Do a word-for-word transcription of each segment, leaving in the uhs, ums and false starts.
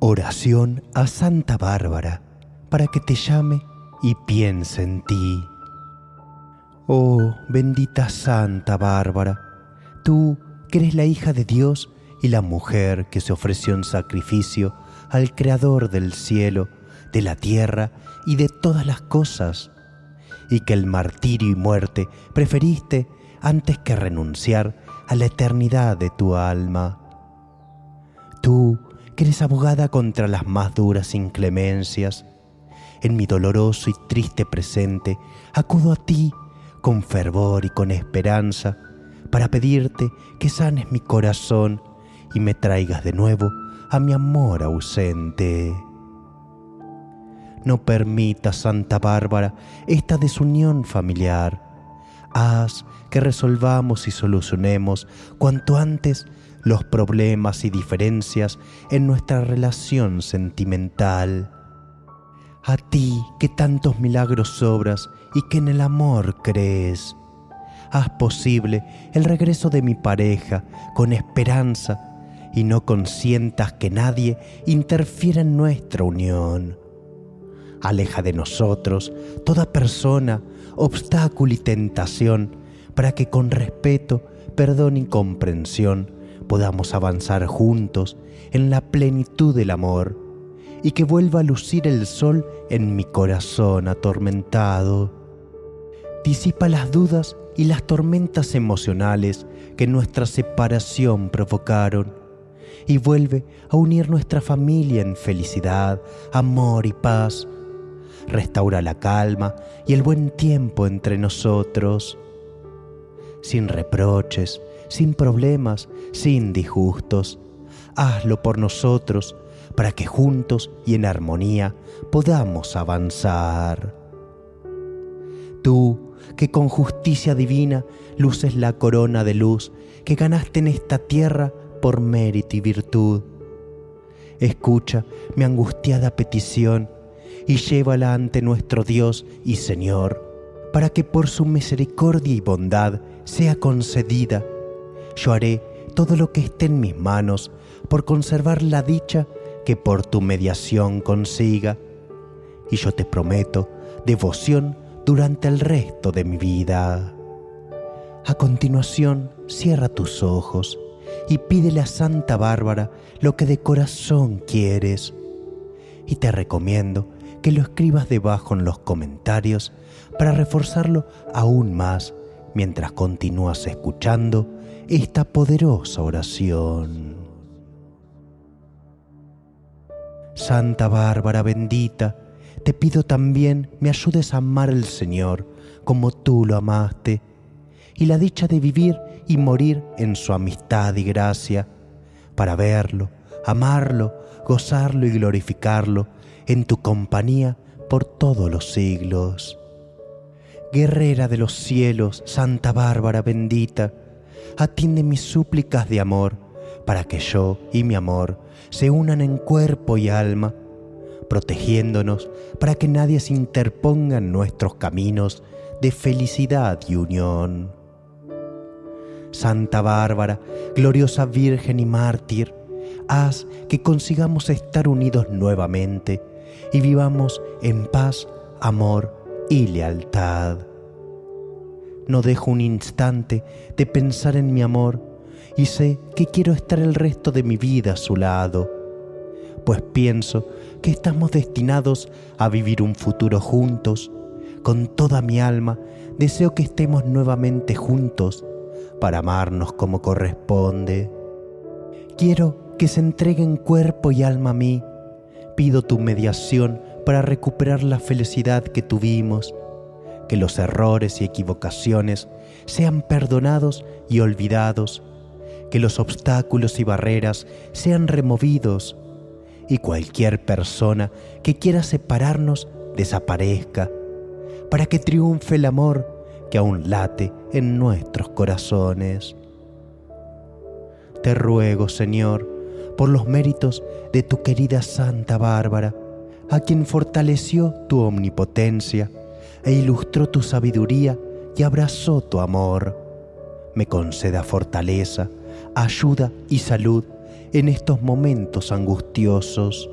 Oración a Santa Bárbara para que te llame y piense en ti. Oh, bendita Santa Bárbara, tú que eres la hija de Dios y la mujer que se ofreció en sacrificio al Creador del cielo, de la tierra y de todas las cosas, y que el martirio y muerte preferiste antes que renunciar a la eternidad de tu alma. Tú que eres abogada contra las más duras inclemencias, en mi doloroso y triste presente acudo a ti con fervor y con esperanza para pedirte que sanes mi corazón y me traigas de nuevo a mi amor ausente. No permitas, Santa Bárbara, esta desunión familiar. Haz que resolvamos y solucionemos cuanto antes los problemas y diferencias en nuestra relación sentimental. A ti que tantos milagros obras y que en el amor crees, haz posible el regreso de mi pareja con esperanza y no consientas que nadie interfiera en nuestra unión. Aleja de nosotros toda persona, obstáculo y tentación para que con respeto, perdón y comprensión podamos avanzar juntos en la plenitud del amor y que vuelva a lucir el sol en mi corazón atormentado. Disipa las dudas y las tormentas emocionales que nuestra separación provocaron y vuelve a unir nuestra familia en felicidad, amor y paz. Restaura la calma y el buen tiempo entre nosotros. Sin reproches, sin problemas, sin disgustos. Hazlo por nosotros, para que juntos y en armonía podamos avanzar. Tú, que con justicia divina luces la corona de luz que ganaste en esta tierra por mérito y virtud. Escucha mi angustiada petición y llévala ante nuestro Dios y Señor, para que por su misericordia y bondad sea concedida. Yo haré todo lo que esté en mis manos por conservar la dicha que por tu mediación consiga, y yo te prometo devoción durante el resto de mi vida. A continuación, cierra tus ojos y pídele a Santa Bárbara lo que de corazón quieres, y te recomiendo que lo escribas debajo en los comentarios para reforzarlo aún más mientras continúas escuchando esta poderosa oración. Santa Bárbara bendita, te pido también me ayudes a amar al Señor como tú lo amaste, y la dicha de vivir y morir en su amistad y gracia, para verlo, amarlo, gozarlo y glorificarlo en tu compañía por todos los siglos. Guerrera de los cielos, Santa Bárbara bendita, atiende mis súplicas de amor, para que yo y mi amor se unan en cuerpo y alma, protegiéndonos para que nadie se interponga en nuestros caminos de felicidad y unión. Santa Bárbara, gloriosa Virgen y mártir, haz que consigamos estar unidos nuevamente y vivamos en paz, amor y lealtad. No dejo un instante de pensar en mi amor y sé que quiero estar el resto de mi vida a su lado, pues pienso que estamos destinados a vivir un futuro juntos. Con toda mi alma deseo que estemos nuevamente juntos para amarnos como corresponde. Quiero que se entreguen cuerpo y alma a mí. Pido tu mediación para recuperar la felicidad que tuvimos, que los errores y equivocaciones sean perdonados y olvidados, que los obstáculos y barreras sean removidos y cualquier persona que quiera separarnos desaparezca, para que triunfe el amor que aún late en nuestros corazones. Te ruego, Señor, por los méritos de tu querida Santa Bárbara, a quien fortaleció tu omnipotencia e ilustró tu sabiduría y abrazó tu amor, me conceda fortaleza, ayuda y salud en estos momentos angustiosos.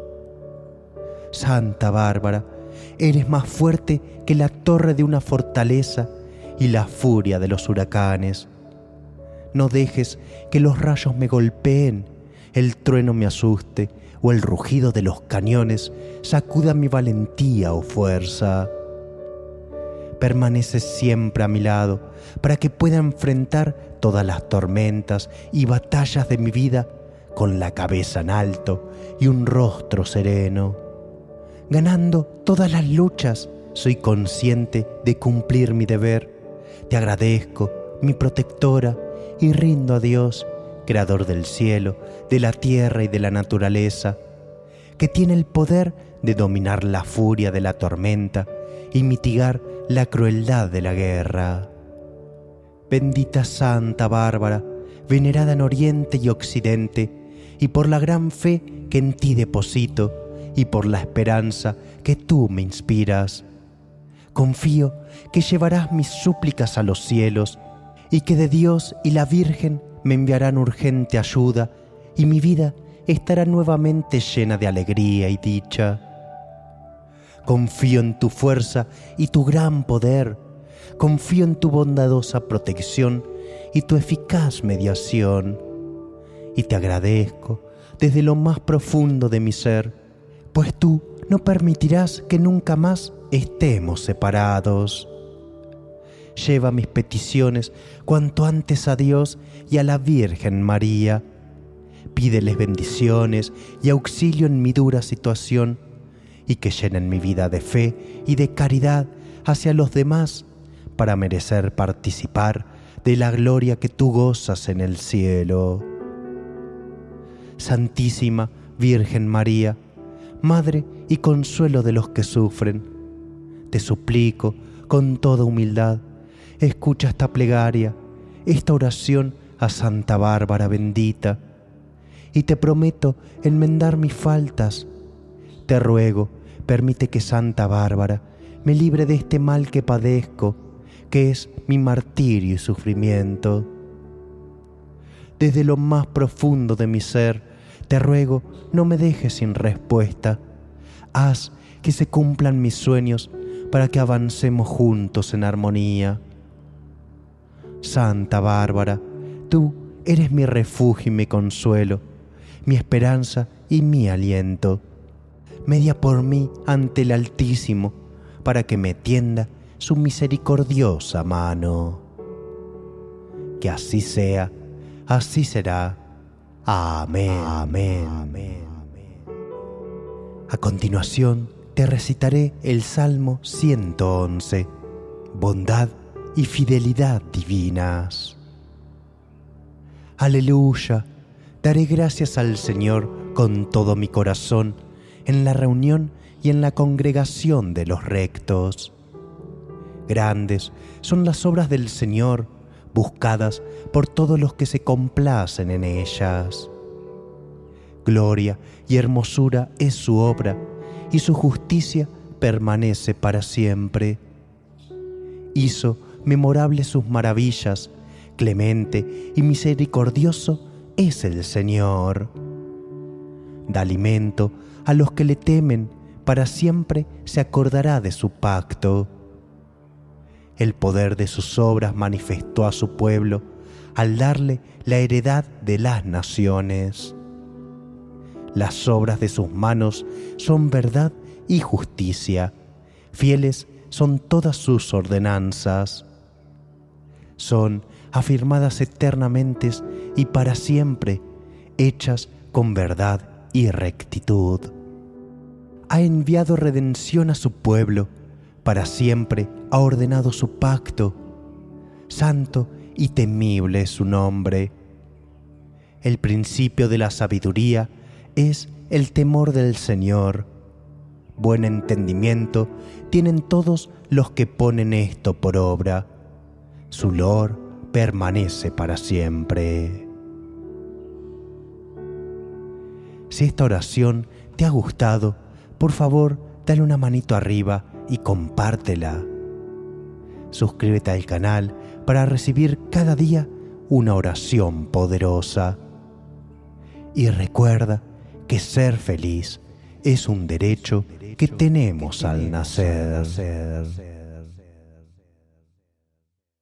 Santa Bárbara, eres más fuerte que la torre de una fortaleza y la furia de los huracanes. No dejes que los rayos me golpeen, el trueno me asuste o el rugido de los cañones sacuda mi valentía o fuerza. Permanece siempre a mi lado para que pueda enfrentar todas las tormentas y batallas de mi vida con la cabeza en alto y un rostro sereno. Ganando todas las luchas, soy consciente de cumplir mi deber. Te agradezco, mi protectora, y rindo a Dios, creador del cielo, de la tierra y de la naturaleza, que tiene el poder de dominar la furia de la tormenta y mitigar la crueldad de la guerra. Bendita Santa Bárbara, venerada en Oriente y Occidente, y por la gran fe que en ti deposito, y por la esperanza que tú me inspiras. Confío que llevarás mis súplicas a los cielos y que de Dios y la Virgen me enviarán urgente ayuda y mi vida estará nuevamente llena de alegría y dicha. Confío en tu fuerza y tu gran poder. Confío en tu bondadosa protección y tu eficaz mediación. Y te agradezco desde lo más profundo de mi ser, pues tú no permitirás que nunca más estemos separados. Lleva mis peticiones cuanto antes a Dios y a la Virgen María. Pídeles bendiciones y auxilio en mi dura situación, y que llenen mi vida de fe y de caridad hacia los demás, para merecer participar de la gloria que tú gozas en el cielo. Santísima Virgen María, Madre y consuelo de los que sufren, te suplico con toda humildad, escucha esta plegaria, esta oración a Santa Bárbara bendita, y te prometo enmendar mis faltas. Te ruego, permite que Santa Bárbara me libre de este mal que padezco, que es mi martirio y sufrimiento. Desde lo más profundo de mi ser, te ruego, no me dejes sin respuesta. Haz que se cumplan mis sueños para que avancemos juntos en armonía. Santa Bárbara, tú eres mi refugio y mi consuelo, mi esperanza y mi aliento. Media por mí ante el Altísimo, para que me tienda su misericordiosa mano. Que así sea, así será. Amén. Amén. Amén. A continuación te recitaré el Salmo ciento once, Bondad y fidelidad divinas. Aleluya, daré gracias al Señor con todo mi corazón, en la reunión y en la congregación de los rectos. Grandes son las obras del Señor, buscadas por todos los que se complacen en ellas. Gloria y hermosura es su obra, y su justicia permanece para siempre. Hizo memorables sus maravillas, clemente y misericordioso es el Señor. Da alimento a los que le temen, para siempre se acordará de su pacto. El poder de sus obras manifestó a su pueblo al darle la heredad de las naciones. Las obras de sus manos son verdad y justicia, fieles son todas sus ordenanzas. Son afirmadas eternamente y para siempre, hechas con verdad y rectitud. Ha enviado redención a su pueblo, para siempre ha ordenado su pacto. Santo y temible es su nombre. El principio de la sabiduría es el temor del Señor. Buen entendimiento tienen todos los que ponen esto por obra. Su loor permanece para siempre. Si esta oración te ha gustado, por favor, dale una manito arriba y compártela. Suscríbete al canal para recibir cada día una oración poderosa. y recuerda que ser feliz es un derecho que tenemos al nacer.